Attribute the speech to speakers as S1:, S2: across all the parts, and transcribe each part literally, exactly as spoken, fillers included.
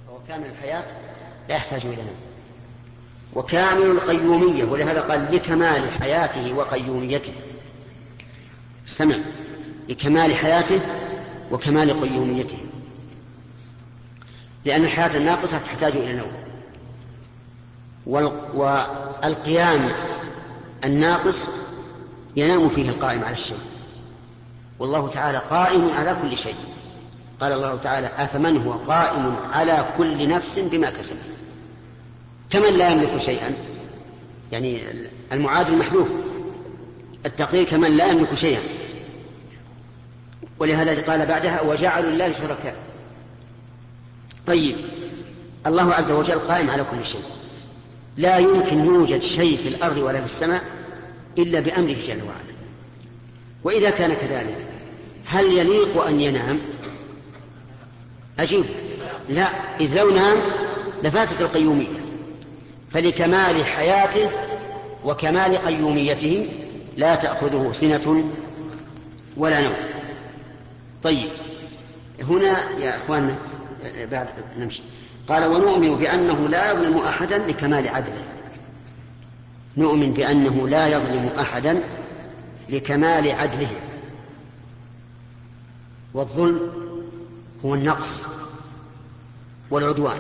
S1: وكامل الحياة لا يحتاج إلى نوم. وكامل القيومية، ولهذا قال لكمال حياته وقيوميته. استمع، لكمال حياته وكمال قيوميته، لأن الحياة الناقصة تحتاج إلى نوم، والقيام الناقص ينام فيه القائم على الشيء، والله تعالى قائم على كل شيء. قال الله تعالى أفمن هو قائم على كل نفس بما كسبت. كمن لا يملك شيئا، يعني المعادل محذوف، التقدير كمن لا يملك شيئا. ولهذا قال بعدها وجعلوا الله شركاء. طيب، الله عز وجل قائم على كل شيء، لا يمكن يوجد شيء في الأرض ولا في السماء إلا بأمره جل وعلا. وإذا كان كذلك هل يليق أن ينام؟ أجيب لا، إذ لو نام لفاتت القيومية. فلكمال حياته وكمال قيوميته لا تأخذه سنة ولا نوم. طيب، هنا يا أخواننا بعد نمشي. قال ونؤمن بأنه لا يظلم أحدا لكمال عدله. نؤمن بأنه لا يظلم أحدا لكمال عدله. والظلم هو النقص والعدوان.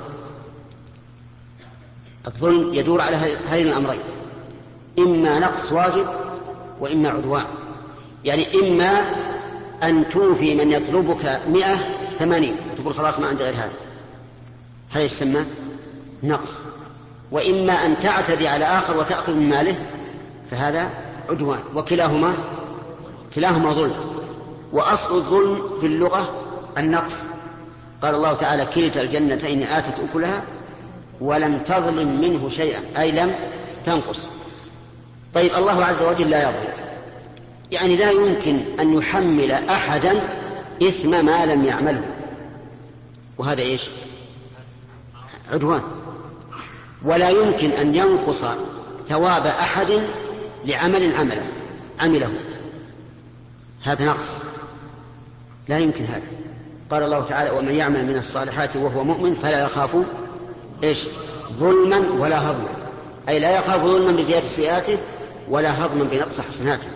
S1: الظلم يدور على هذين الأمرين، إما نقص واجب وإما عدوان. يعني إما أن توفي من يطلبك مئة ثمانين وتقول خلاص ما عندي غير هذا، هذا يسمى نقص. وإما أن تعتدي على آخر وتأخذ من ماله، فهذا عدوان. وكلاهما كلاهما ظلم. وأصل الظلم في اللغة النقص. قال الله تعالى كلتا الجنتين آتت أكلها ولم تظلم منه شيئا، أي لم تنقص. طيب، الله عز وجل لا يظلم، يعني لا يمكن أن يحمل أحدا إثم ما لم يعمله، وهذا إيش؟ عدوان. ولا يمكن أن ينقص ثواب أحد لعمل عمله عمله، هذا نقص، لا يمكن هذا. قال الله تعالى ومن يعمل من الصالحات وهو مؤمن فلا يخاف إيش؟ ظلما ولا هضما، أي لا يخاف ظلما بزيادة سيئاته ولا هضما بنقص حسناته.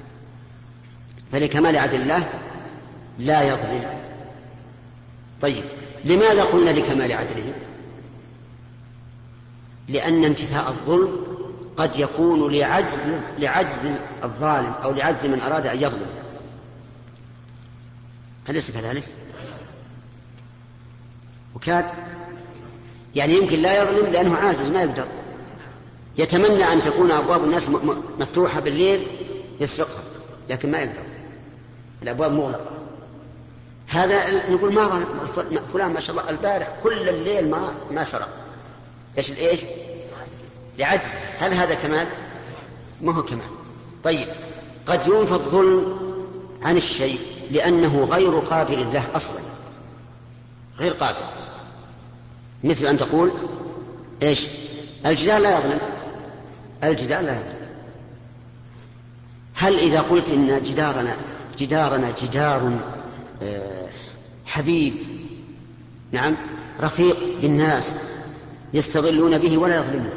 S1: فلكمال عدل الله لا يظلم. طيب، لماذا قلنا لكمال عدله؟ لأن انتفاء الظلم قد يكون لعجز لعجز الظالم أو لعجز من أراد أن يظلم، أليس كذلك؟ وكاد يعني يمكن لا يظلم لأنه عاجز ما يقدر، يتمنى أن تكون أبواب الناس مفتوحة بالليل يسرقها، لكن ما يقدر، الأبواب مغلقة. هذا نقول ما ظلم فلان ما شاء الله البارح كل الليل ما ما سرق. ايش الايش؟ لعجز. هل هذا كمال؟ ما هو كمال. طيب، قد ينفى الظلم عن الشيء لأنه غير قابل له أصلا، غير قابل. مثل أن تقول إيش؟ الجدار لا يظلم، الجدار لا يظلم. هل إذا قلت إن جدارنا جدارنا جدار آه حبيب، نعم، رفيق بالناس يستظلون به ولا يظلمون،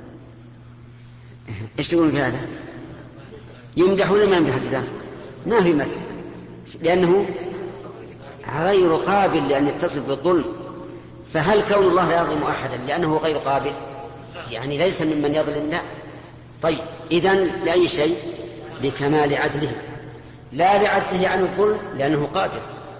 S1: ايش تقول في هذا؟ يمدح ولا ما يمدح الجدار؟ ما في مدح، لأنه غير قابل لأن يتصف بالظلم. فهل كون الله لا يظلم أحدا لأنه غير قابل؟ يعني ليس ممن يظلم، لا. طيب، إذن لأي شيء؟ لكمال عدله، لا لعجزه عن الظلم لأنه قادر،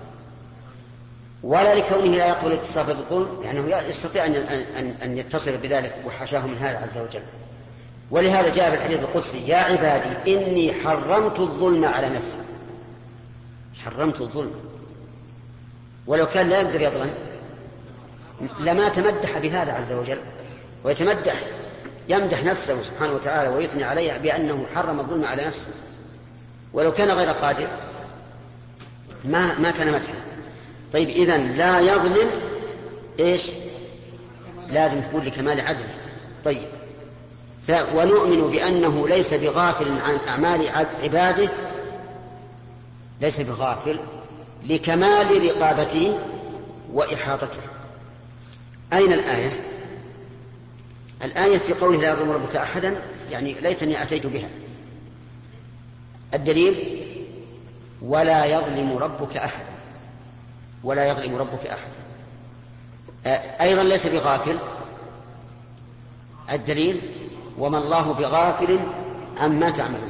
S1: ولا لكونه لا يقبل الاتصاف بالظلم لأنه يستطيع أن أن يتصف بذلك وحاشاه من هذا عز وجل. ولهذا جاء في الحديث القدسي يا عبادي إني حرمت الظلم على نفسي، حرمت الظلم. ولو كان لا يقدر يظلم لما تمدح بهذا عز وجل، ويتمدح يمدح نفسه سبحانه وتعالى ويثني عليه بأنه حرم الظلم على نفسه. ولو كان غير قادر ما ما كان مدحا. طيب، إذن لا يظلم إيش؟ لازم تقول لكمال عدله. طيب، ونؤمن بأنه ليس بغافل عن أعمال عباده، ليس بغافل لكمال رقابته وإحاطته. أين الآية؟ الآية في قوله لا يظلم ربك أحدا، يعني ليتني أتيت بها. الدليل ولا يظلم ربك أحدا، ولا يظلم ربك أحدا. أيضا ليس بغافل. الدليل وما الله بغافل عما تعملون،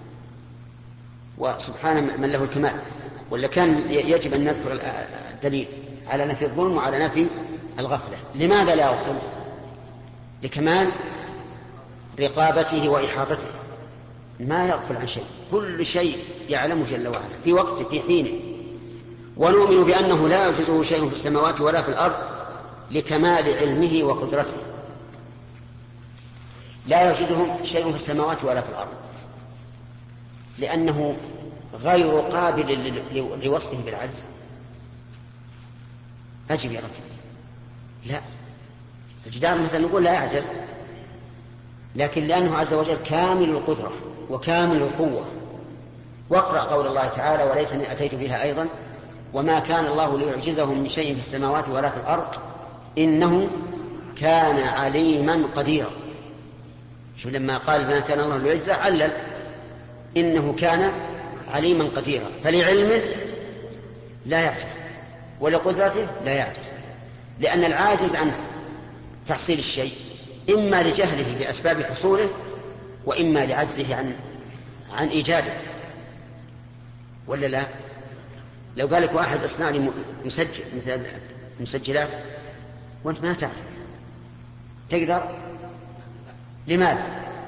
S1: وسبحانه من له الكمال. ولا كان يجب أن نذكر الدليل على نفي الظلم وعلى نفي الغفلة. لماذا لا يغفل؟ لكمال رقابته وإحاطته، ما يغفل عن شيء، كل شيء يعلم جل وعلا في وقته في حينه. ونؤمن بأنه لا يعجزه شيء في السماوات ولا في الأرض لكمال علمه وقدرته. لا يعجزه شيء في السماوات ولا في الأرض لأنه غير قابل لوصفه بالعجز. أجب يا رجل. لا، الجدار مثلا نقول لا يعجز، لكن لأنه عز وجل كامل القدرة وكامل القوة. واقرأ قول الله تعالى وليتني أتيت بها أيضا وما كان الله ليعجزه من شيء في السماوات ولا في الأرض إنه كان عليما قديرا. شوف لما قال ما كان الله ليعجزه علل إنه كان عليما قديرا، فلعلمه لا يعجز ولقدرته لا يعجز، لأن العاجز عن تحصيل الشيء إما لجهله بأسباب حصوله وإما لعجزه عن عن إيجاده. ولا لا؟ لو قال لك واحد اصنع لي مسجل مثل المسجلات وأنت ما تعرف تقدر؟ لماذا؟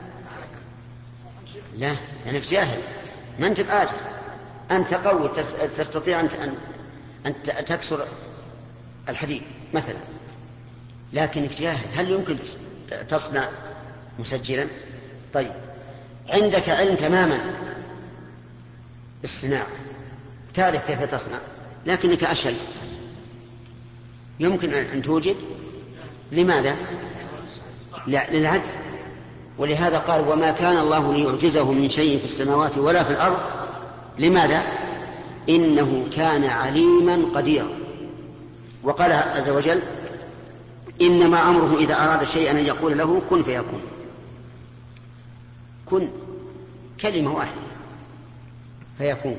S1: لا، لأنك جاهل، ما أنت بعاجز، أنت قوي تستطيع أن أن تكسر الحديد مثلا، لكنك جاهل. هل يمكن تصنع مسجلا؟ طيب، عندك علم تماما بالصناعة، تعرف كيف تصنع، لكنك أشل، يمكن أن توجد. لماذا؟ للعجز. ولهذا قال وما كان الله ليعجزه من شيء في السماوات ولا في الأرض. لماذا؟ إنه كان عليما قديرا. وقال عز وجل إنما أمره إذا أراد شيئا أن يقول له كن فيكون. كن كلمة واحدة فيكون.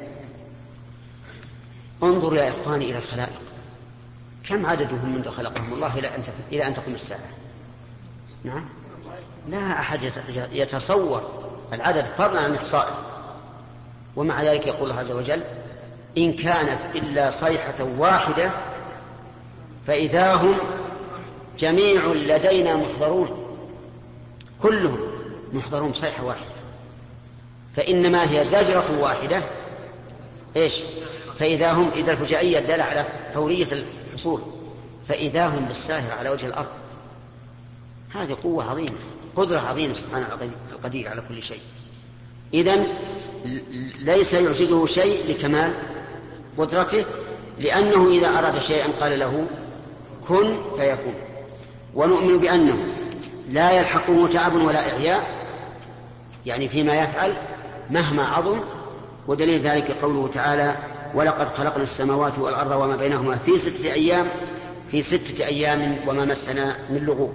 S1: انظر يا إخواني إلى الخلائق، كم عددهم منذ خلقهم الله إلى أن تقوم الساعة؟ نعم، لا أحد يتصور العدد فضلا عن إحصائه. ومع ذلك يقول الله عز وجل إن كانت إلا صيحة واحدة فإذا هم جميع لدينا محضرون. كلهم محضرون بصيحة واحدة، فإنما هي زجرة واحدة. إيش؟ فإذا هم، إذا الفجائية دل على فورية الحصول، فإذا هم بالساهر على وجه الأرض. هذه قوة عظيمة، قدرة عظيمة سبحانه القدير على كل شيء. إذن ليس يعجزه شيء لكمال قدرته، لأنه إذا أراد شيئا قال له كن فيكون. ونؤمن بأنه لا يلحقه تعب ولا إعياء، يعني فيما يفعل مهما عظم. ودليل ذلك قوله تعالى ولقد خلقنا السماوات والأرض وما بينهما في ستة أيام في ستة أيام وما مسنا من لغوب.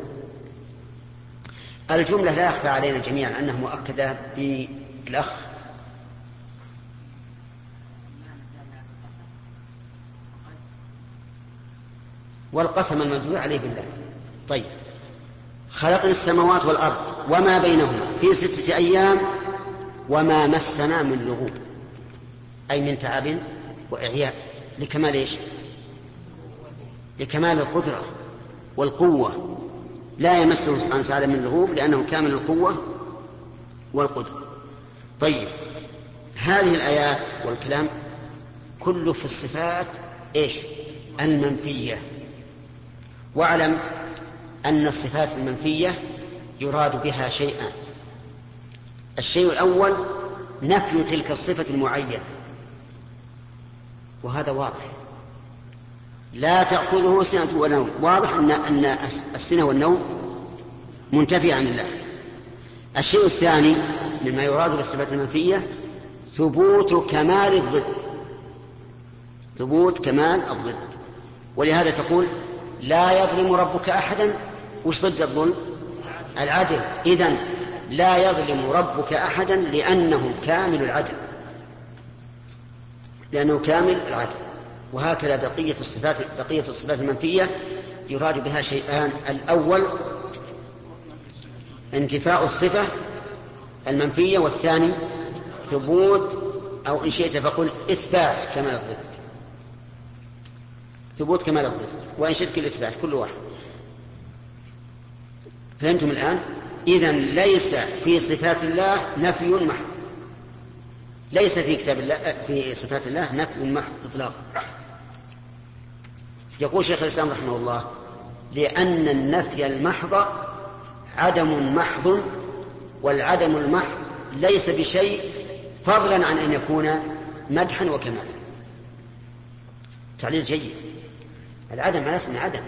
S1: الجملة لا يخفى علينا جميعا أنها مؤكدة بالأخ. والقسم المدعو عليه بالله. طيب، خلقنا السماوات والأرض وما بينهما في ستة أيام وما مسنا من لغوب، أي من تعب وإعياء. لكمال إيش؟ لكمال القدرة والقوة. لا يمسه سبحانه وتعالى من لغوب لأنه كامل القوة والقدرة. طيب، هذه الآيات والكلام كله في الصفات إيش؟ المنفية. واعلم أن الصفات المنفية يراد بها شيئان. الشيء الأول نفي تلك الصفة المعينة، وهذا واضح، لا تأخذه سنة ونوم. واضح أن أن السنة والنوم منتفي عن الله. الشيء الثاني مما يراد بالصفات المنفية ثبوت كمال الضد، ثبوت كمال الضد. ولهذا تقول لا يظلم ربك أحدا، وش ضد الظلم؟ العدل. إذن لا يظلم ربك أحدا لأنه كامل العدل، لأنه كامل العدل. وهكذا بقية الصفات بقية الصفات المنفية يراد بها شيئان: الأول انتفاء الصفة المنفية، والثاني ثبوت، أو إن شئت فقل إثبات كمال الضد، ثبوت كمال الضد، وإن شئت الإثبات، كل واحد. فهمتم الآن؟ إذن ليس في صفات الله نفي محض، ليس في كتاب الله في صفات الله نفي محض إطلاقا. يقول شيخ الإسلام رحمه الله: لأن النفي المحض عدم محض، والعدم المحض ليس بشيء فضلا عن أن يكون مدحا وكمالا. تعليل جيد. العدم على اسم عدم.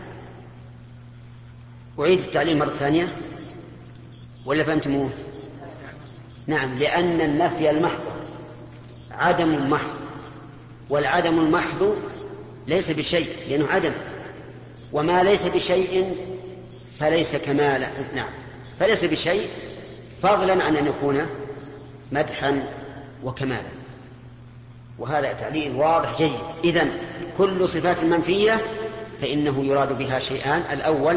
S1: أعيد التعليل مرة ثانية ولا فهمتموه؟ نعم. لأن النفي المحض عدم محض، والعدم المحض ليس بشيء لأنه عدم، وما ليس بشيء فليس كمالا. نعم، فليس بشيء فضلا عن أن يكون مدحا وكمالا. وهذا تعليل واضح جيد. إذن كل صفات منفية فإنه يراد بها شيئان: الأول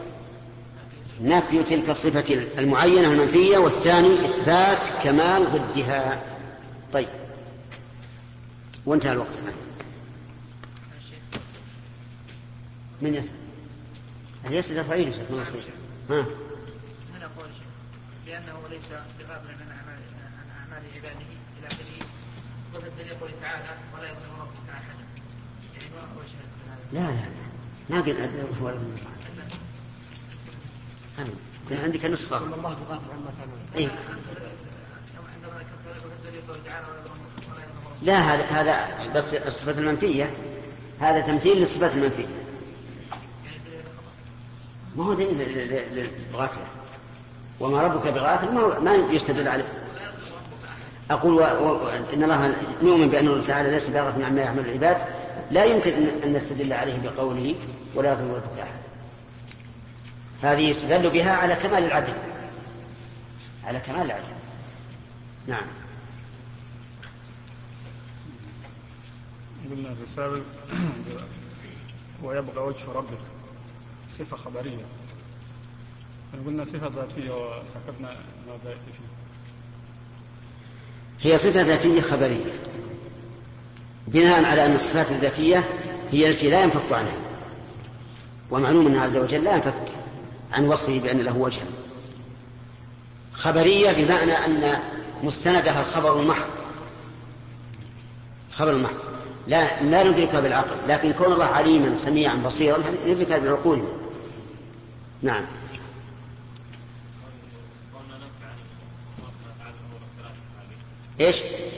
S1: نفي تلك الصفة المعينة المنفية، والثاني إثبات كمال ضدها. طيب، وانتهى الوقت الآن. من يسأل؟ هل يسأل الفعيل يا شيخ؟ من الخير. ها؟
S2: من أقول شيخ لأنه ليس بغافل عن أعمال عن أعمال عباده إلى آخره. والدليل يقول تعالى: ولا يظلم ربك أحدا. يعني ما هو شيء؟
S1: لا لا لا، ما قلنا ولا يظلم أحدا. كان عندك نسخة.
S3: الله بغافل عما تعملون.
S1: إيه؟ لا، هذا هذا بس الصفة المنفية، هذا تمثيل للصفات المنفية، ما هو دليل للغافلة. وما ربك بغافل ما, ما يستدل عليه. أقول و... و... إن الله نؤمن بأن الله تعالى ليس بغافل عما يعمل العباد، لا يمكن أن نستدل عليه بقوله ولا يظلم ربك أحد. هذه يستدل بها على كمال العدل، على كمال العدل. نعم.
S4: قلنا في السابق ويبقى وجه ربك صفة خبرية، قلنا صفة ذاتية وسكتنا ما زائد فيه.
S1: هي صفة ذاتية خبرية بناء على أن الصفات الذاتية هي التي لا ينفك عنها، ومعلوم أنه عز وجل لا ينفك عن وصفه بأن له وجها. خبرية بمعنى أن مستندها الخبر المحض، خبر المحض لا لا ندركها بالعقل، لكن كون الله عليما سميعا بصيرا ندركها بالعقول. نعم. ايش؟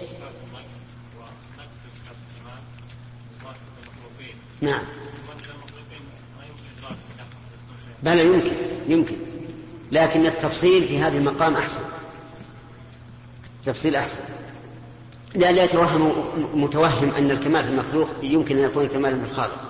S1: نعم. بلى يمكن يمكن لكن التفصيل في هذا المقام أحسن، تفصيل أحسن، لأن لا يتوهم متوهم أن الكمال في المخلوق يمكن أن يكون كمالا في الخالق.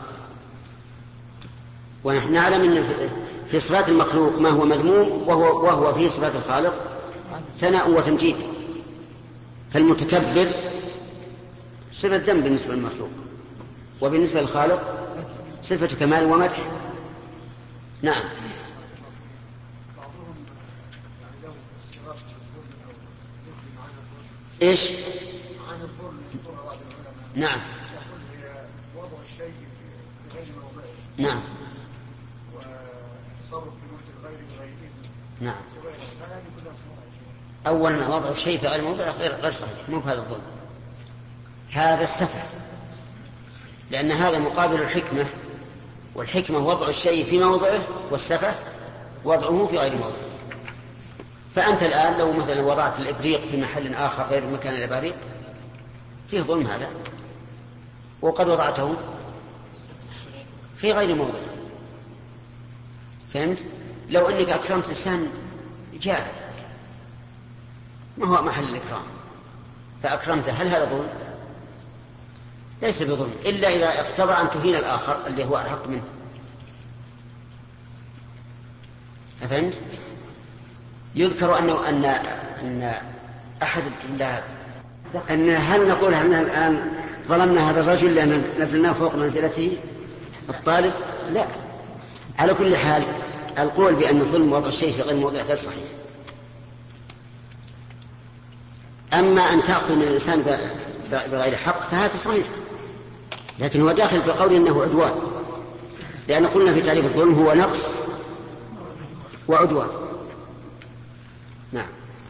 S1: ونحن نعلم أن في صفات المخلوق ما هو مذموم، وهو, وهو في صفات الخالق ثناء وتمجيد. فالمتكبر صفة ذنب بالنسبة للمخلوق، وبالنسبة للخالق صفة كمال ومدح. نعم. ايش؟ نعم.
S3: وضع الشيء في غير موضعه.
S1: نعم.
S3: وتصرف في ملك الغير بغير إذن.
S1: نعم.
S3: هذه كلها صناعة.
S1: أولا وضع الشيء في غير موضعه غير غير صحيح، مو بهذا الظلم، هذا السفه، لأن هذا مقابل الحكمة، والحكمة وضع الشيء في موضعه، والسفه وضعه في غير موضعه. فأنت الآن لو مثلا وضعت الإبريق في محل آخر غير مكان الإباريق فيه ظلم هذا، وقد وضعته في غير موضعه. فهمت؟ لو أنك أكرمت إنسان جاهل ما هو محل الإكرام فأكرمته، هل هذا ظلم؟ ليس بظلم، إلا إذا اقتضى أن تهين الآخر اللي هو أحق منه. أفهمت؟ يذكر أنه أن أن أحد لا أن هل نقول أن الآن ظلمنا هذا الرجل لأن نزلناه فوق منزلته الطالب؟ لا. على كل حال القول بأن الظلم وضع الشيء في غير موضع غير صحيح. أما أن تأخذ من الإنسان بغير حق فهذا صحيح، لكن هو داخل في قول إنه عدوان، لأن قلنا في تعريف الظلم هو نقص وعدوان. نعم.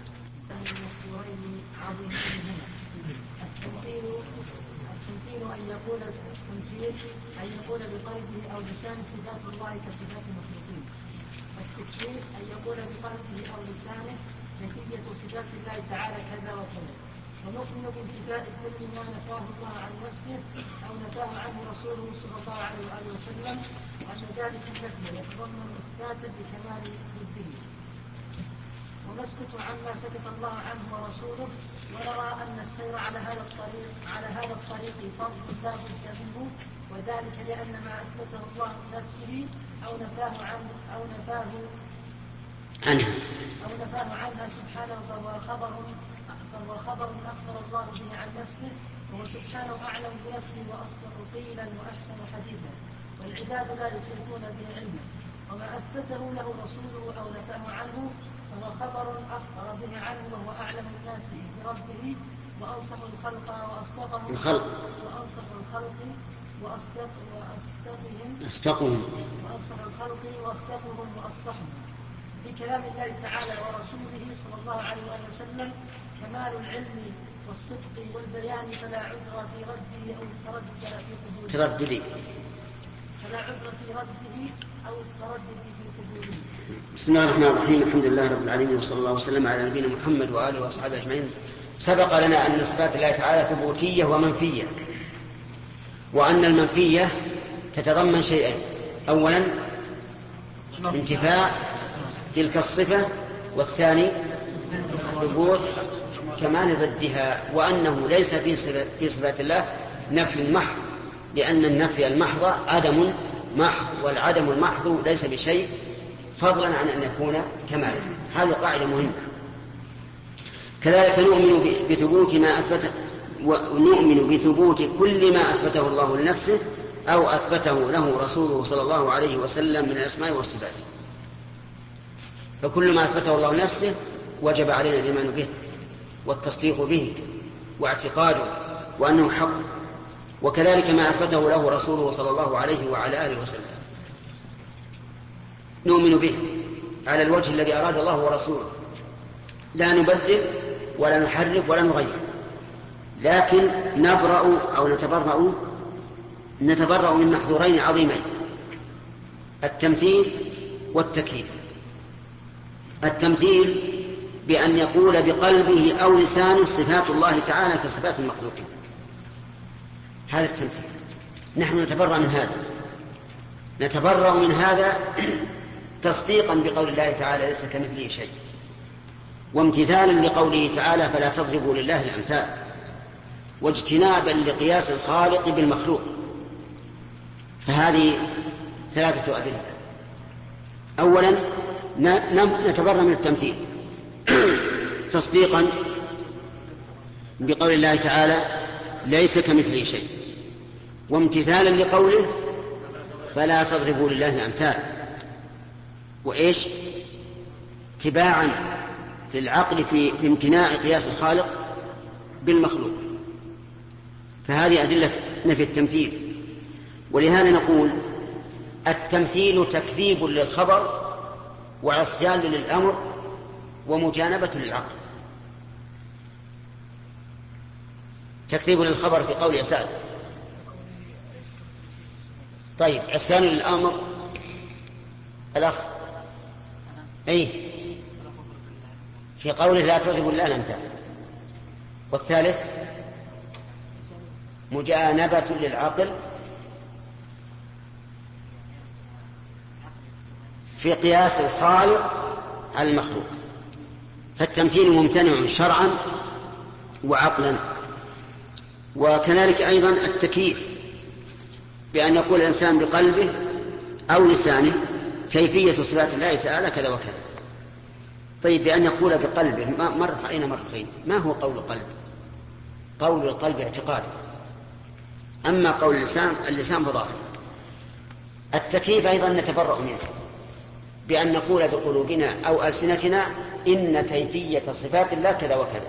S5: التمثيل أن يقول التمثيل أن يقول بقلبه أو لسانه صفات الله كصفات المخلوقين. التكفير أن يقول بقلبه أو لسانه نتيجة صفات الله تعالى كذا وكذا. ونؤمن بانتفاء كل ما نفاه الله عن نفسه أو نفاه عنه رسوله صلى الله عليه وآله وسلم، وأن ذلك النفي يتضمن إثباتا بكمال ضده. ونسكت عما سكت الله عنه ورسوله، ونرى أن السير على هذا الطريق على هذا الطريق فرض لا بد منه، وذلك لأن ما أثبته الله لنفسه أو نفاه عنه أو نفاه
S1: عنه
S5: أو نفاه عنها سبحانه فهو خبر فهو خبر أخبر الله به عن نفسه، وهو سبحانه أعلم بنفسه وأصدق قيلا وأحسن حديثا، والعباد لا يحيطون به علما. وما أثبته له رسوله أو نفاه عنه فهو خبر أخبر به عنه، وهو أعلم الناس بربه وأنصح الخلق وأصدقهم
S1: الخلق
S5: وأنصح الخلق وأصدق وأصدقهم
S1: أصدقهم
S5: وأنصح الخلق وأصدقهم وأفصحهم. بكلام الله تعالى ورسوله صلى الله عليه وآله وسلم كمال العلم والصدق والبيان، فلا عذر في رده أو التردد في قبوله
S1: ترددي
S5: فلا عذر في رده أو التردد في قبوله.
S1: بسم الله الرحمن الرحيم. الحمد لله رب العالمين، وصلى الله وسلم على نبينا محمد وآله وأصحابه أجمعين. سبق لنا أن صفات الله تعالى ثبوتية ومنفية، وأن المنفية تتضمن شيئين: أولا انتفاء تلك الصفة، والثاني ثبوت كمال ضدها، وأنه ليس في صفات الله نفي محض، لأن النفي المحض عدم محض، والعدم المحض ليس بشيء فضلا عن أن يكون كمالا. هذه قاعدة مهمة. كذلك نؤمن بثبوت ما أثبت ونؤمن بثبوت كل ما أثبته الله لنفسه أو أثبته له رسوله صلى الله عليه وسلم من الأسماء والصفات. فكل ما أثبته الله لنفسه وجب علينا الإيمان به والتصديق به واعتقاده وأنه حق، وكذلك ما أثبته له رسوله صلى الله عليه وعلى آله وسلم نؤمن به على الوجه الذي أراد الله ورسوله، لا نبدل ولا نحرف ولا نغير، لكن نبرأ أو نتبرأ نتبرأ من محظورين عظيمين: التمثيل والتكييف. التمثيل بأن يقول بقلبه أو لسانه صفات الله تعالى كصفات المخلوقين، هذا التمثيل. نحن نتبرأ من هذا نتبرأ من هذا تصديقا بقول الله تعالى ليس كمثله شيء، وامتثالا لقوله تعالى فلا تضربوا لله الأمثال، واجتنابا لقياس الخالق بالمخلوق. فهذه ثلاثة أدلة. أولا نتبرأ من التمثيل تصديقا بقول الله تعالى ليس كمثله شيء، وامتثالا لقوله فلا تضربوا لله الأمثال، وإيش تباعا للعقل في, في امتناع قياس الخالق بالمخلوق. فهذه أدلة نفي التمثيل. ولهذا نقول التمثيل تكذيب للخبر وعصيان للأمر ومجانبة للعقل. تكذيب للخبر في قول يسار. طيب عصيان للأمر الأخ أي في قوله لا تضربوا لله الأمثال. والثالث مجانبة للعقل في قياس الخالق على المخلوق. فالتمثيل ممتنع شرعا وعقلا. وكذلك أيضا التكييف بأن يقول الإنسان بقلبه أو لسانه كيفية صفات الله تعالى كذا وكذا. طيب بأن يقول بقلبه، مرت علينا مرتين. ما هو قول القلب؟ قول القلب اعتقاده، أما قول اللسان اللسان فظاهر. التكييف أيضا نتبرأ منه بأن نقول بقلوبنا أو ألسنتنا إن كيفية صفات الله كذا وكذا.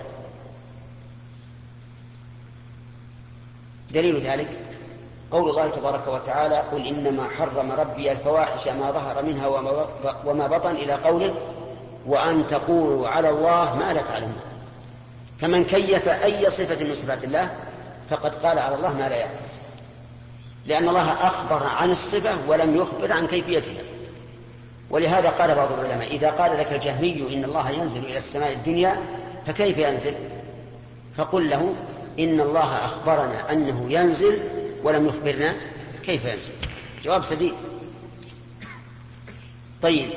S1: دليل ذلك قول الله تبارك وتعالى: قل إنما حرم ربي الفواحش ما ظهر منها وما بطن، إلى قوله: وأن تقولوا على الله ما لا تعلمون. فمن كيف أي صفة من صفات الله فقد قال على الله ما لا يعلم، لأن الله أخبر عن الصفة ولم يخبر عن كيفيتها. ولهذا قال بعض العلماء: إذا قال لك الجهمي إن الله ينزل إلى السماء الدنيا فكيف ينزل؟ فقل له: إن الله أخبرنا أنه ينزل ولم يخبرنا كيف ينزل. جواب سديد. طيب،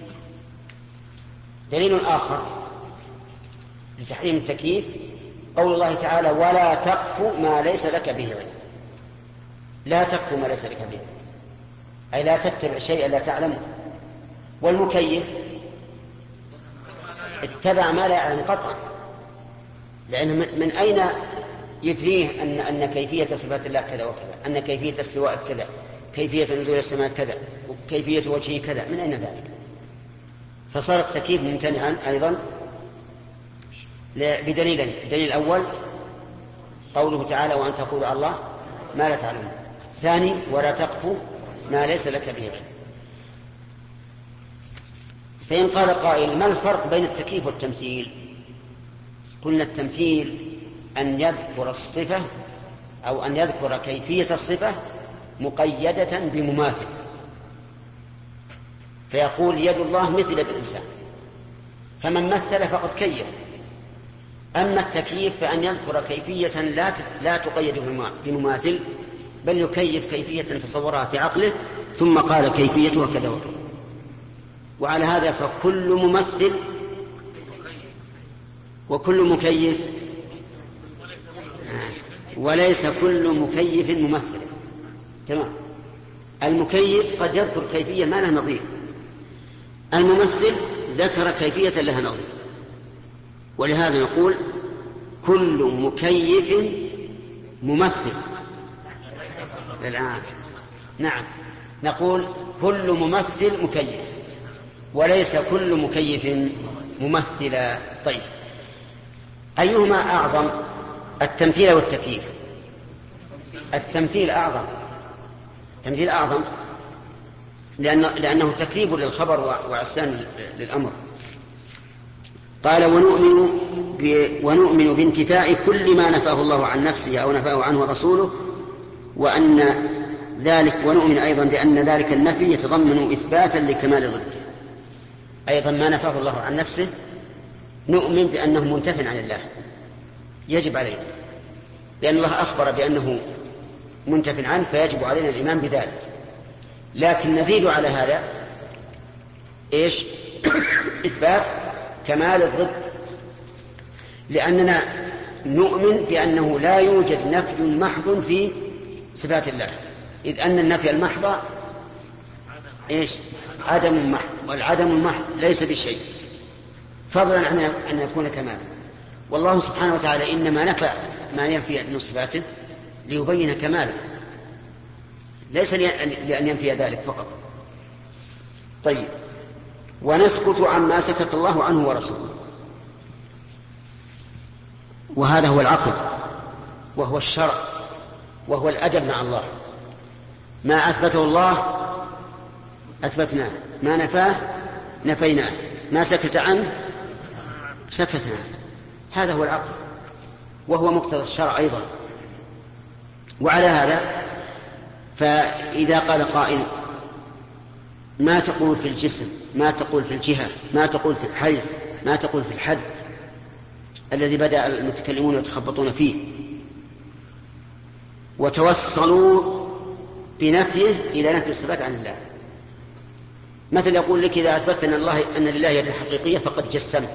S1: دليل آخر لتحريم التكييف قول الله تعالى: ولا تقف ما ليس لك به علم. لا تقف ما ليس لك به علم، أي لا تتبع شيئا لا تعلمه. والمكيف اتبع ما لا يعلم قطعا، لأنه من أين يدريه أن أن كيفية صفات الله كذا وكذا، أن كيفية استواء كذا، كيفية نزول السماء كذا، وكيفية وجهه كذا؟ من أين ذلك؟ فصار التكييف ممتنعا أيضا بدليلين: الدليل الأول قوله تعالى: وأن تقولوا على الله ما لا تعلمون. الثاني: ولا تقف ما ليس لك به علم. فإن قال قائل: ما الفرق بين التكييف والتمثيل؟ قلنا: التمثيل أن يذكر الصفة أو أن يذكر كيفية الصفة مقيدة بمماثل، فيقول: يد الله مثل بالإنسان، فمن مثل فقد كيف. أما التكييف فأن يذكر كيفية لا لا تقيد بمماثل، بل يكيف كيفية تصورها في عقله ثم قال كيفيتها كذا وكذا. وعلى هذا فكل ممثل وكل مكيف، وليس كل مكيف ممثل. تمام. المكيف قد يذكر كيفية ما لها نظير، الممثل ذكر كيفية لها نظير. ولهذا نقول: كل مكيف ممثل. الآن نعم، نقول كل ممثل مكيف، وليس كل مكيف ممثلا. طيب، أيهما أعظم، التمثيل والتكييف؟ التمثيل أعظم، التمثيل أعظم لأنه, لأنه تكذيب للخبر وعصيان للأمر. قال: ونؤمن, ونؤمن بانتفاء كل ما نفاه الله عن نفسه أو نفاه عنه رسوله، وأن ذلك ونؤمن أيضا بأن ذلك النفي يتضمن إثباتا لكمال ضده. أيضا ما نفاه الله عن نفسه نؤمن بأنه منتف عن الله، يجب علينا، لأن الله أخبر بأنه منتف عنه، فيجب علينا الإيمان بذلك. لكن نزيد على هذا إيش؟ إثبات كمال الضد، لأننا نؤمن بأنه لا يوجد نفي محض في صفات الله، إذ أن النفي المحض إيش؟ عدم محض، والعدم المحض ليس بشيء، فضلا عن أن يكون كمال. والله سبحانه وتعالى إنما نفى ما ينفي من صفاته ليبين كماله، ليس لأن ينفي ذلك فقط. طيب، ونسكت عما سكت الله عنه ورسوله، وهذا هو العقل وهو الشرع وهو الأدب مع الله. ما أثبته الله أثبتناه، ما نفاه نفيناه، ما سكت عنه سكتنا. هذا هو العقل وهو مقتضى الشرع أيضا. وعلى هذا فإذا قال قائل: ما تقول في الجسم، ما تقول في الجهة، ما تقول في الحيز، ما تقول في الحد الذي بدأ المتكلمون يتخبطون فيه، وتوصلوا بنفيه إلى نفي الصفات عن الله. مثل يقول لك: إذا أثبت أن, الله أن لله يد حقيقية فقد جسمت،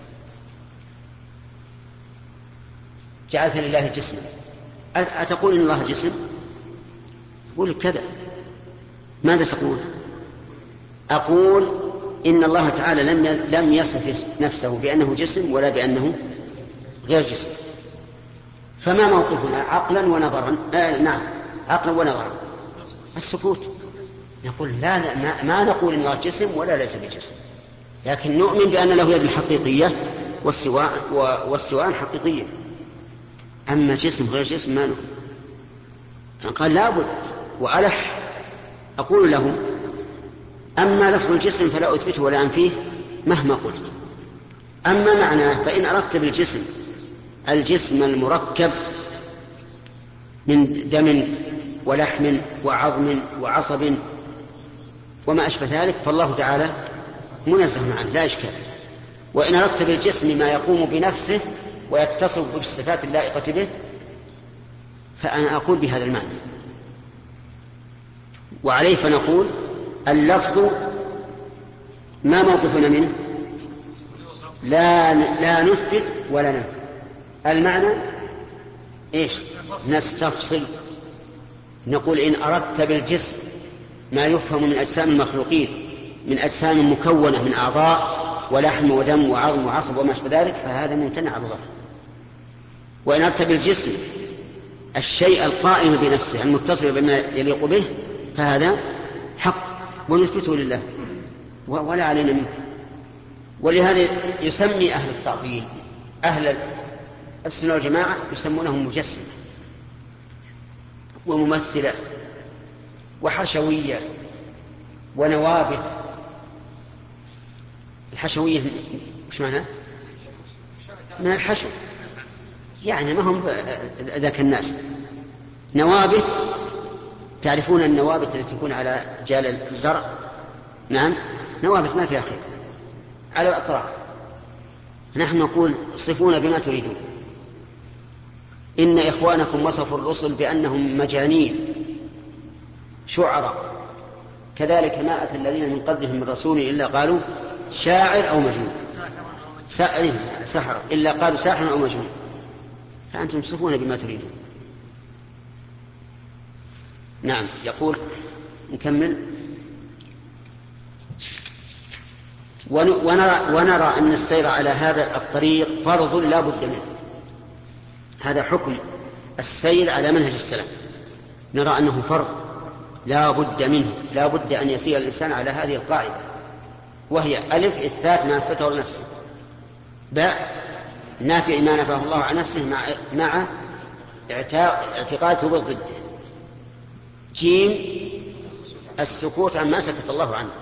S1: جعلت لله جسما. أتقول إن الله جسم؟ أقول لك كذا. ماذا تقول؟ أقول إن الله تعالى لم لم يصف نفسه بأنه جسم ولا بأنه غير جسم، فما موقفنا عقلا ونظرا؟ آه نعم عقلا ونظرا السكوت. نقول لا, لا ما, ما نقول إن الله جسم ولا ليس بجسم، لكن نؤمن بأن له يد حقيقية واستواء واستواء حقيقية. أما جسم غير جسم ما نؤمن. يعني قال لابد وألح. أقول له أما لفظ الجسم فلا أثبته ولا أنفيه مهما قلت، أما معناه فإن أردت بالجسم الجسم المركب من دم ولحم وعظم وعصب وما أشبه ذلك فالله تعالى منزه عنه لا إشكال. وإن أردت بالجسم ما يقوم بنفسه ويتصف بالصفات اللائقة به فأنا أقول بهذا المعنى. وعليه فنقول اللفظ ما موقفنا منه؟ لا لا نثبت ولا ننفي. المعنى إيش؟ نستفصل. نقول إن أردت بالجسم ما يفهم من أجسام المخلوقين من أجسام مكونة من أعضاء ولحم ودم وعظم وعصب وما أشبه ذلك فهذا ممتنع على الله. وإن أردت بالجسم الشيء القائم بنفسه المتصل بما يليق به فهذا حق ونثبته لله ولا علينا منه. ولهذا يسمي أهل التعطيل أهل السنة والجماعة يسمونهم مجسمة وممثلة وحشوية ونوابت. الحشوية مش معناه؟ من الحشو يعني ما هم ذاك الناس. نوابت تعرفون النوابت التي تكون على جال الزرع؟ نعم نوابت ما فيها خير على الأطراف. نحن نقول صفونا بما تريدون. إن إخوانكم وصفوا الرسل بأنهم مجانين شعراء كذلك ما أتى الذين من قبلهم من رسول إلا قالوا شاعر أو مجنون سحر إلا قالوا ساحر أو مجنون. فأنتم تصفون بما تريدون. نعم يقول نكمل. ونرى, ونرى أن السير على هذا الطريق فرض لا بد منه. هذا حكم السير على منهج السلف. نرى أنه فرض لا بد منه، لا بد أن يسير الإنسان على هذه القاعدة وهي ألف إثبات ما أثبته لنفسه، باء نافع ما نفاه الله عن نفسه مع, مع اعتقاد ثبوت ضده، جيم السكوت عما سكت الله عنه.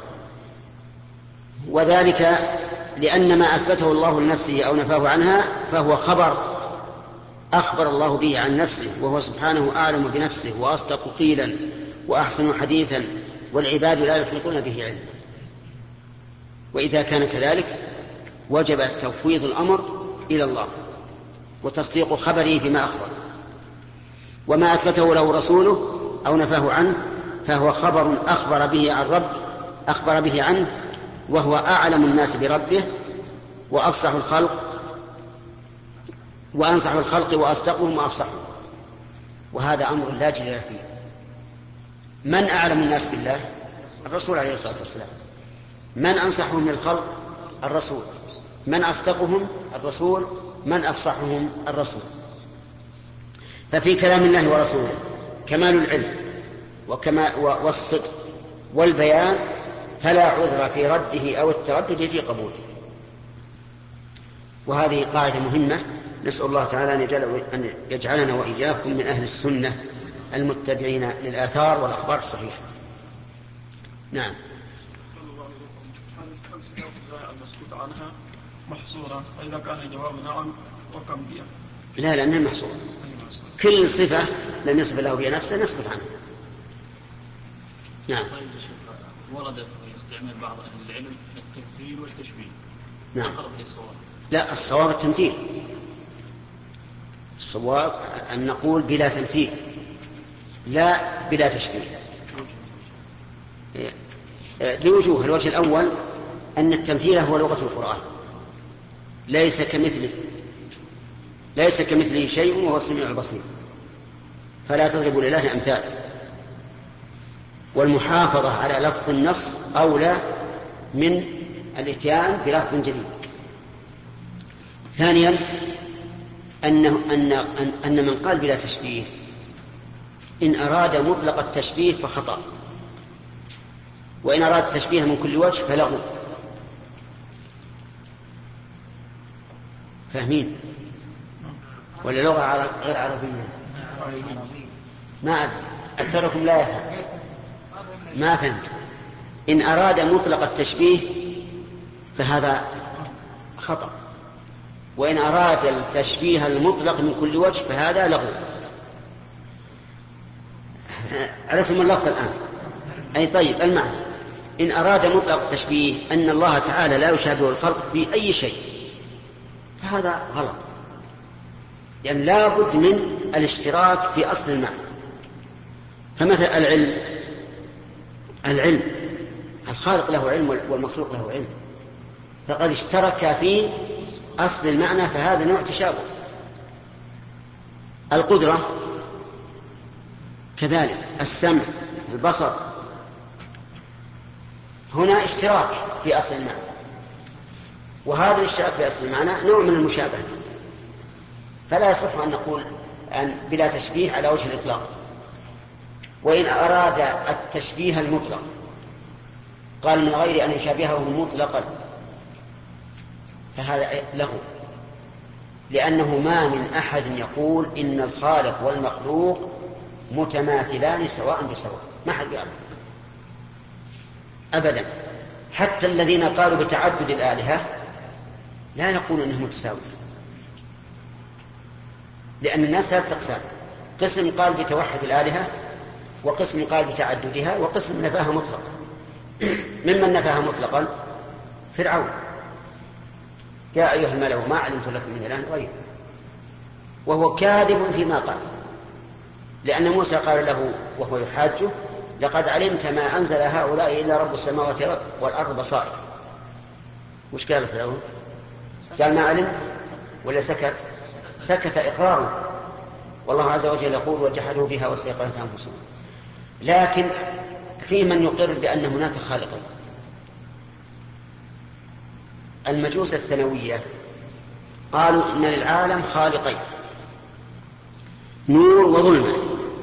S1: وذلك لأن ما أثبته الله لنفسه أو نفاه عنها فهو خبر أخبر الله به عن نفسه وهو سبحانه أعلم بنفسه وأصدق قيلا وأحسن حديثا والعباد لا يحيطون به علما. وإذا كان كذلك وجب تفويض الأمر إلى الله وتصديق خبره بما أخبر. وما أثبته له رسوله أو نفاه عنه فهو خبر أخبر به عن رب أخبر به عنه وهو أعلم الناس بربه وأفصح الخلق وأنصح الخلق وأصدقهم وأفصحهم. وهذا أمر لا جدال فيه. من أعلم الناس بالله؟ الرسول عليه الصلاة والسلام. من أنصحهم للخلق؟ الرسول. من أصدقهم؟ الرسول. من أفصحهم؟ الرسول. ففي كلام الله ورسوله كمال العلم وكما والصدق والبيان فلا عذر في رده أو التردد في قبوله. وهذه قاعدة مهمة نسأل الله تعالى أن يجعلنا وإياكم من أهل السنة المتبعين للآثار والأخبار الصحيحة. نعم.
S4: المسكوت عنها محصورة إذا كان الجواب نعم وكم بها؟
S1: لا لأنها محصورة. كل صفة لم يصف الله بها نفسه نسكت عنها. نعم.
S6: ورد في استعمال بعض أهل العلم التمثيل والتشبيه.
S1: نعم.
S6: أقرب للصواب.
S1: لا الصواب التمثيل. الصواب أن نقول بلا تمثيل لا بلا تشبيه لوجوه. الوجه الأول أن التمثيل هو لغة القرآن ليس كمثله ليس كمثله شيء وهو السميع البصير فلا تضربوا لله أمثال. والمحافظة على لفظ النص أولى من الإتيان بلفظ جديد. ثانيا أنه أن أن من قال بلا تشبيه إن أراد مطلق التشبيه فخطأ، وإن أراد التشبيه من كل وجه فلغو. فاهمين ولا لغة غير عربية؟ ما أدري، أكثركم لا يفهم. ما فهمت. إن أراد مطلق التشبيه فهذا خطأ، وإن أراد التشبيه المطلق من كل وجه فهذا لغو. عرفتم اللفظ الآن؟ أي طيب المعنى إن أراد مطلق التشبيه أن الله تعالى لا يشابه الخلق في أي شيء فهذا غلط، لأن يعني لا بد من الاشتراك في أصل المعنى. فمثل العلم العلم الخالق له علم والمخلوق له علم، فقد اشترك في أصل المعنى فهذا نوع تشابه. القدرة كذلك، السمع، البصر، هنا اشتراك في أصل المعنى، وهذا الاشتراك في أصل المعنى نوع من المشابهة، فلا يصح أن نقول أن بلا تشبيه على وجه الإطلاق. وإن أراد التشبيه المطلق قال من غير أن يشابهه مطلقا فهذا لغو، لأنه ما من أحد يقول إن الخالق والمخلوق متماثلان سواء بسواء، ما حد يعلم أبدا. حتى الذين قالوا بتعدد الآلهة لا يقولون أنه متساوي، لأن الناس ثلاثة أقسام: قسم قال بتوحد الآلهة، وقسم قال بتعددها، وقسم نفاها مطلقا. ممن نفاها مطلقا فرعون: يا أيها الملأ ما علمت لكم من إله غيره، وهو كاذب فيما قال، لأن موسى قال له وهو يحاجه: لقد علمت ما أنزل هؤلاء إلا رب السماوات والأرض بصائر. وش قال فرعون؟ قال ما علمت ولا سكت؟ سكت إقرارا. والله عز وجل يقول: وجحدوا بها واستيقنتها أنفسهم. لكن في من يقر بأن هناك خالقين. المجوس الثانوية قالوا إن للعالم خالقين: نور وظلمة،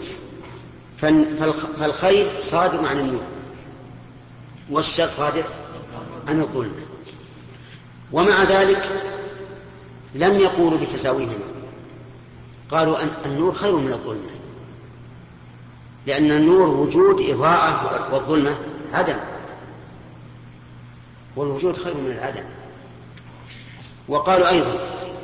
S1: فالخير صادر عن النور والشر صادر عن الظلمة. ومع ذلك لم يقولوا بتساويهما، قالوا أن النور خير من الظلمة، لأن النور وجود إضاءة والظلمة عدم، والوجود خير من العدم. وقالوا أيضا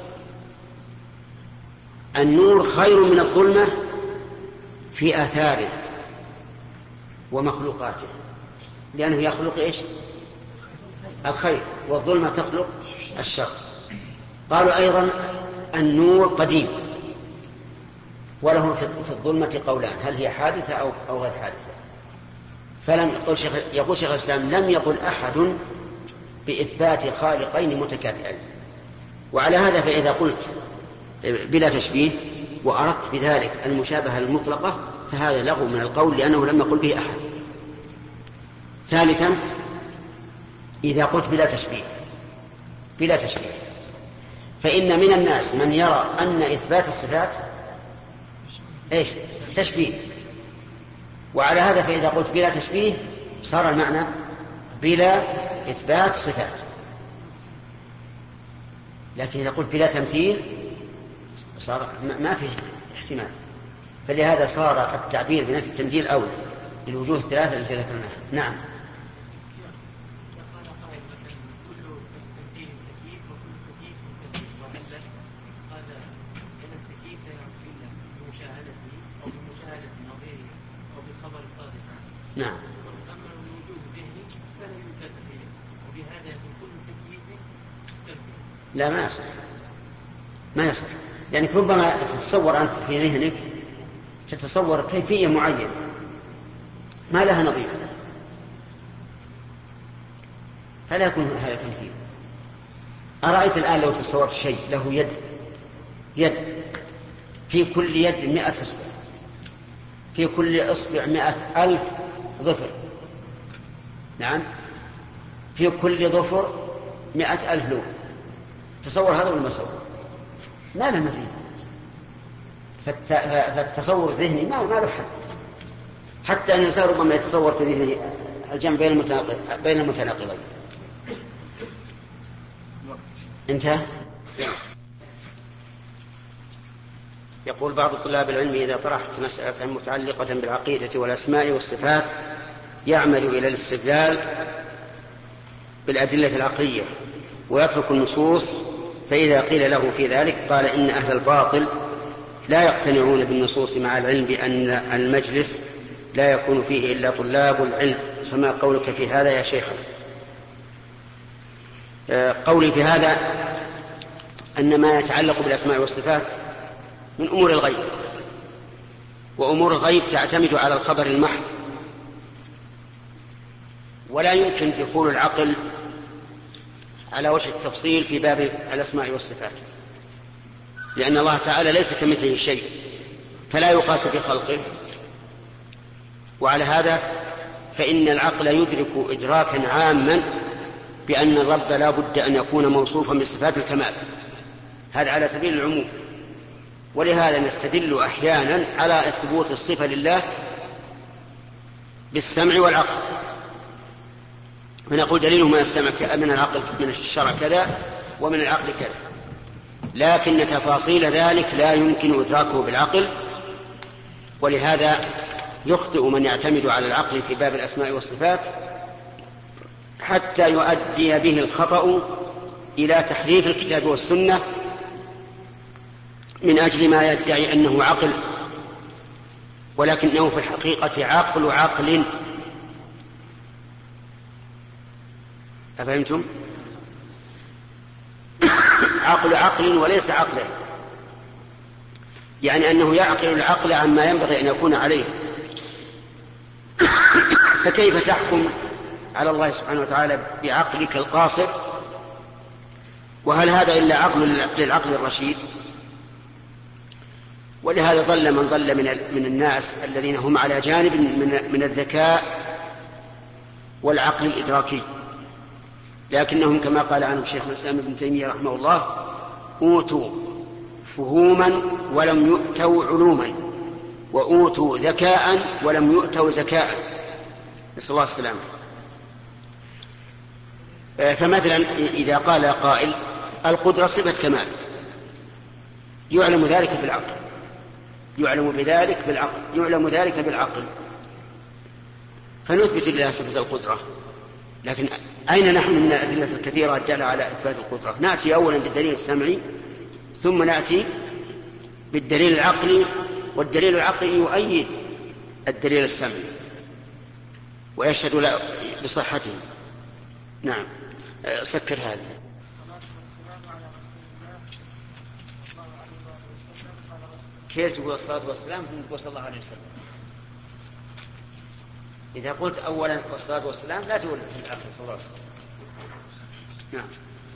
S1: النور خير من الظلمة في آثاره ومخلوقاته، لأنه يخلق إيش؟ الخير، والظلمة تخلق الشر. قالوا أيضا النور قديم وله في الظلمة قولان: هل هي حادثة أو, أو غير حادثة. فلم يقول شيخ يقول شيخ الإسلام: لم يقل أحد بإثبات خالقين متكافئين. وعلى هذا فإذا قلت بلا تشبيه وأردت بذلك المشابهة المطلقة فهذا لغو من القول، لأنه لم يقل به أحد. ثالثا إذا قلت بلا تشبيه بلا تشبيه فإن من الناس من يرى أن إثبات الصفات إيش؟ تشبيه. وعلى هذا فإذا قلت بلا تشبيه صار المعنى بلا إثبات صفات. لكن إذا قلت بلا تمثيل صار ما فيه احتمال، فلهذا صار التعبير بنفي التمثيل أولى للوجوه الثلاثة التي ذكرناها. نعم. نعم.
S7: أما الوجود ذهني فلا يوجد فيه، وبهذا يكون كل تكييف تمثيل.
S1: لا ما يصح، ما يصح، لأنك ربما تتصور أنت في ذهنك تتصور كيفية معينة ما لها نظير، فلا يكون هذا تمثيل. أرأيت الآن لو تصورت شيء له يد يد في كل يد مئة إصبع، في كل إصبع مئة ألف ظفر. نعم، في كل ظفر مئة ألف لون. تصور هذا والمسور ما له مثيل. فالتصور الذهني ما له حد، حتى أن الإنسان ربما يتصور في ذهنه الجمع بين المتناقض بين المتناقضين. انتهى. يقول بعض طلاب العلم: إذا طرحت مسألة متعلقة بالعقيدة والأسماء والصفات يعمل إلى الاستدلال بالأدلة العقلية ويترك النصوص، فإذا قيل له في ذلك قال إن أهل الباطل لا يقتنعون بالنصوص مع العلم بأن المجلس لا يكون فيه إلا طلاب العلم، فما قولك في هذا يا شيخ؟ قولي في هذا أن ما يتعلق بالأسماء والصفات من أمور الغيب، وأمور الغيب تعتمد على الخبر المحض، ولا يمكن دخول العقل على وجه التفصيل في باب الأسماء والصفات، لأن الله تعالى ليس كمثله شيء فلا يقاس في خلقه. وعلى هذا فإن العقل يدرك إدراكا عاما بأن الرب لا بد أن يكون موصوفا بصفات الكمال، هذا على سبيل العموم. ولهذا نستدل أحيانا على ثبوت الصفة لله بالسمع والعقل، فنقول دليله من السمع من العقل من الشرع كذا ومن العقل كذا، لكن تفاصيل ذلك لا يمكن إدراكه بالعقل. ولهذا يخطئ من يعتمد على العقل في باب الأسماء والصفات حتى يؤدي به الخطأ إلى تحريف الكتاب والسنة من أجل ما يدعي أنه عقل، ولكنه في الحقيقة عقل عقل. أفهمتم؟ عقل عقل وليس عقلا، يعني أنه يعقل العقل عما ينبغي أن يكون عليه. فكيف تحكم على الله سبحانه وتعالى بعقلك القاصر؟ وهل هذا إلا عقل للعقل الرشيد؟ ولهذا ضل من ضل من من الناس الذين هم على جانب من من الذكاء والعقل الإدراكي، لكنهم كما قال عنهم الشيخ الإسلام ابن تيمية رحمه الله: أوتوا فهوما ولم يؤتوا علوما، وأوتوا ذكاء ولم يؤتوا زكاء، نسأل الله السلامة. فمثلا إذا قال قائل: القدرة صفة كمال، يعلم ذلك بالعقل، يعلم بذلك بالعقل يعلم ذلك بالعقل فنثبت لله صفة القدرة. لكن أين نحن من الأدلة الكثيرة الدالة على إثبات القدرة؟ نأتي أولا بالدليل السمعي، ثم نأتي بالدليل العقلي، والدليل العقلي يؤيد الدليل السمعي ويشهد بصحته. نعم، سكر هذا. كيف تقول الصلاة والسلام ثم تقول صلى الله عليه وسلم؟ إذا قلت أولا والصلاة والسلام لا تقول في الآخر صلى الله عليه وسلم. نعم.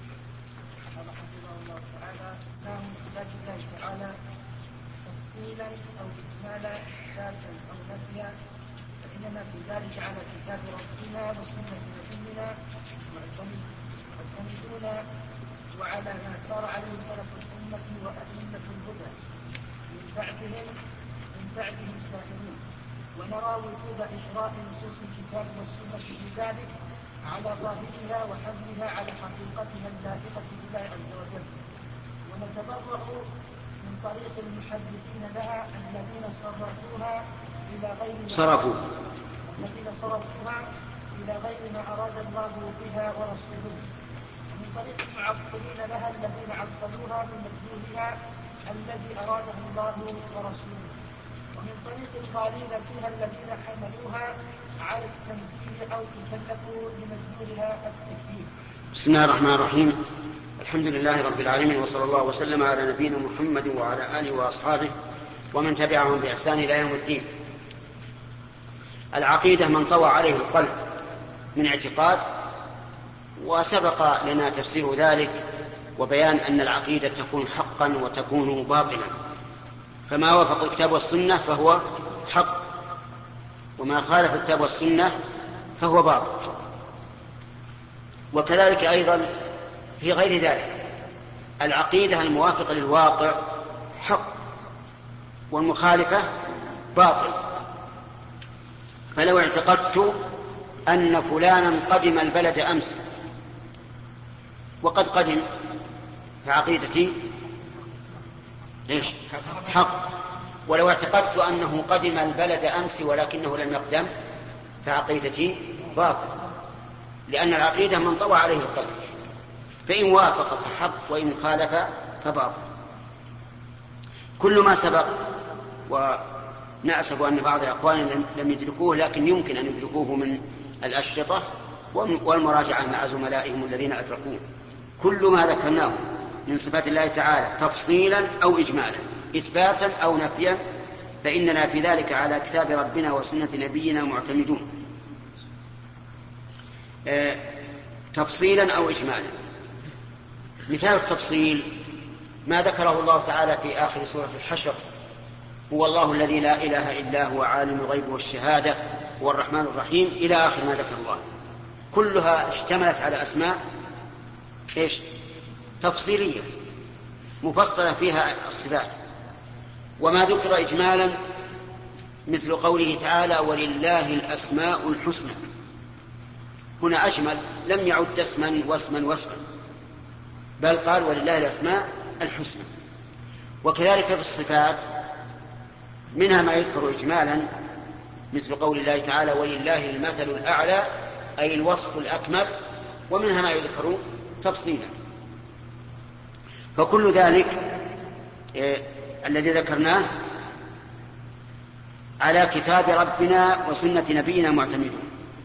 S5: لا من صفات الله تعالى تفصيلا أو إجمالا ذاتا أو نفيا، فإننا في ذلك على كتاب ربنا وسنة نبينا معتمدون، وعلى ما سار عليه سلف الأمة وأئمة الهدى من بعدهم من بعدهم سائرون، ونرى وجوب إجراء نصوص الكتاب والسنة في ذلك على ظاهرها وحملها على حقيقتها اللائقة بالله عز وجل، ونتبرأ من طريق المحدثين لها الذين صرفوها إلى غير
S1: صرفوا
S5: الذين صرفوها إلى غير ما أراد الله بها ورسوله، ومن طريق المعطلين لها الذين عطلوها من مدلولها الذي أراده الله ورسوله، ومن طريق الغالين فيها الذين حملوها على التمثيل أو تكلفوا لمدلولها التكليف.
S1: بسم الله الرحمن الرحيم. الحمد لله رب العالمين، وصلى الله وسلم على نبينا محمد وعلى آله وأصحابه ومن تبعهم بإحسان إلى يوم الدين. العقيدة من طوى عليه القلب من اعتقاد، وسبق لنا تفسير ذلك وبيان أن العقيدة تكون حقا وتكون باطلا، فما وافق الكتاب والسنة فهو حق، وما خالف الكتاب والسنة فهو باطل. وكذلك أيضا في غير ذلك، العقيدة الموافقة للواقع حق والمخالفة باطل. فلو اعتقدت أن فلانا قدم البلد أمس وقد قدم، فعقيدتي إيش؟ حق. ولو اعتقدت أنه قدم البلد أمس ولكنه لم يقدم، فعقيدتي باطل، لأن العقيدة من طوى عليه القلب، فإن وافق فحق وإن خالف فباطل. كل ما سبق، ونأسف أن بعض أخواننا لم يدركوه، لكن يمكن أن يدركوه من الأشرطة والمراجعة مع زملائهم الذين أدركوه. كل ما ذكرناه من صفات الله تعالى تفصيلا أو إجمالا، إثباتا أو نفيا، فإننا في ذلك على كتاب ربنا وسنة نبينا معتمدون، آه تفصيلا أو إجمالا. مثال التفصيل ما ذكره الله تعالى في آخر سورة الحشر: هو الله الذي لا إله إلا هو عالم الغيب والشهادة هو الرحمن الرحيم، إلى آخر ما ذكر الله. كلها اشتملت على أسماء إيش؟ تفصيلية مفصلة فيها الصفات. وما ذكر إجمالا مثل قوله تعالى: ولله الأسماء الحسنى، هنا أجمل، لم يعد اسما واسما واسما، بل قال ولله الأسماء الحسنى. وكذلك في الصفات منها ما يذكر إجمالا مثل قول الله تعالى: ولله المثل الأعلى، أي الوصف الأكمل. ومنها ما يذكر تفصيلا. فكل ذلك إيه الذي ذكرناه على كتاب ربنا وسنة نبينا معتمدون،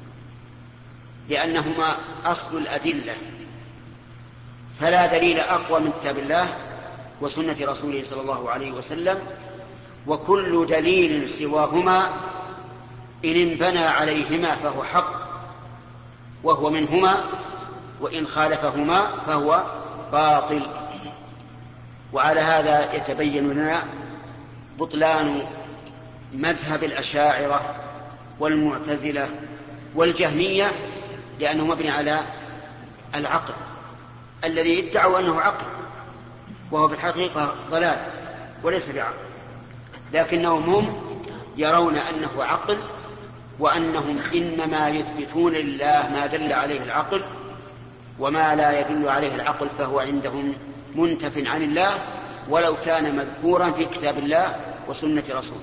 S1: لأنهما أصل الأدلة، فلا دليل أقوى من كتاب الله وسنة رسوله صلى الله عليه وسلم. وكل دليل سواهما إن انبنى عليهما فهو حق وهو منهما، وإن خالفهما فهو باطل. وعلى هذا يتبين لنا بطلان مذهب الأشاعرة والمعتزلة والجهمية، لأنه مبني على العقل الذي ادعوا أنه عقل، وهو بالحقيقة ضلال وليس بعقل، لكنهم هم يرون أنه عقل، وأنهم إنما يثبتون لله ما دل عليه العقل، وما لا يدل عليه العقل فهو عندهم منتف عن الله ولو كان مذكورا في كتاب الله وسنة رسوله.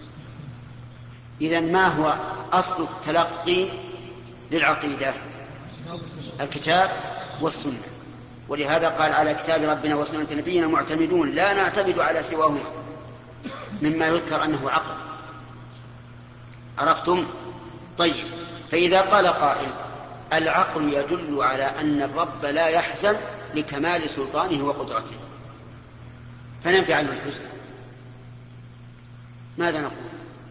S1: إذن ما هو أصل التلقي للعقيدة؟ الكتاب والسنة. ولهذا قال: على كتاب ربنا وسنة نبينا معتمدون، لا نعتمد على سواهما مما يذكر أنه عقل. عرفتم؟ طيب، فإذا قال قائل: العقل يدل على أن الرب لا يحزن لكمال سلطانه وقدرته، فننفي عنه الحزن، ماذا نقول؟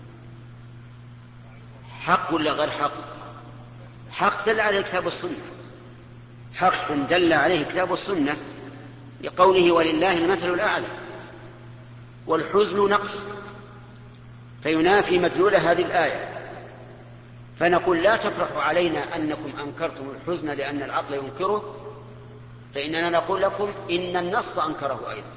S1: حق ولا غير حق؟ حق دل عليه الكتاب والسنة، حق دل عليه الكتاب والسنة لقوله: ولله المثل الأعلى. والحزن نقص، فينافي مدلول هذه الآية. فنقول: لا تفرحوا علينا أنكم أنكرتم الحزن لأن العقل ينكره، فإننا نقول لكم إن النص أنكره أيضا،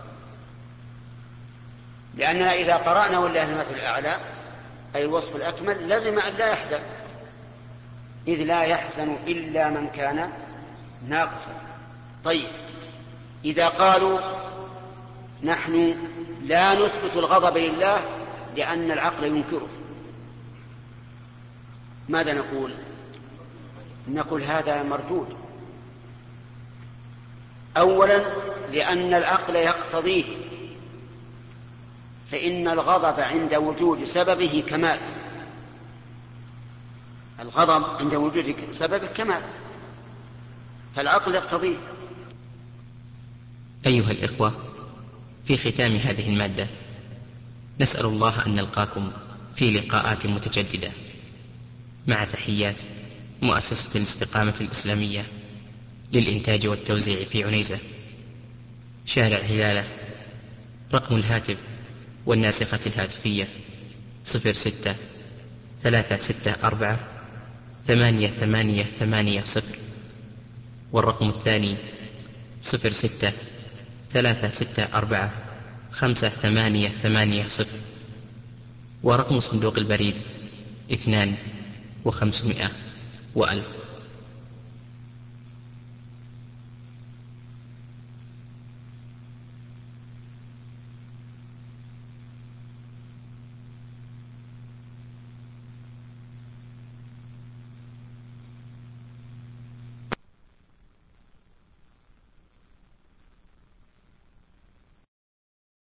S1: لأننا إذا قرأنا ولله المثل الأعلى أي الوصف الأكمل لازم أن لا يحزن، إذ لا يحزن إلا من كان ناقصا. طيب، إذا قالوا نحن لا نثبت الغضب لله لأن العقل ينكره، ماذا نقول؟ نقول هذا مردود. أولا لأن العقل يقتضيه، فإن الغضب عند وجود سببه كمال، الغضب عند وجود سببه كمال، فالعقل يقتضيه.
S8: أيها الإخوة، في ختام هذه المادة نسأل الله أن نلقاكم في لقاءات متجددة، مع تحيات مؤسسة الاستقامة الإسلامية للإنتاج والتوزيع في عنيزة، شارع هلالة. رقم الهاتف والناسخة الهاتفية صفر ستة ثلاثة ستة أربعة ثمانية ثمانية ثمانية صفر. والرقم الثاني صفر ستة ثلاثة ستة أربعة خمسة ثمانية ثمانية صفر. ورقم صندوق البريد اثنان وخمسمائة وألف.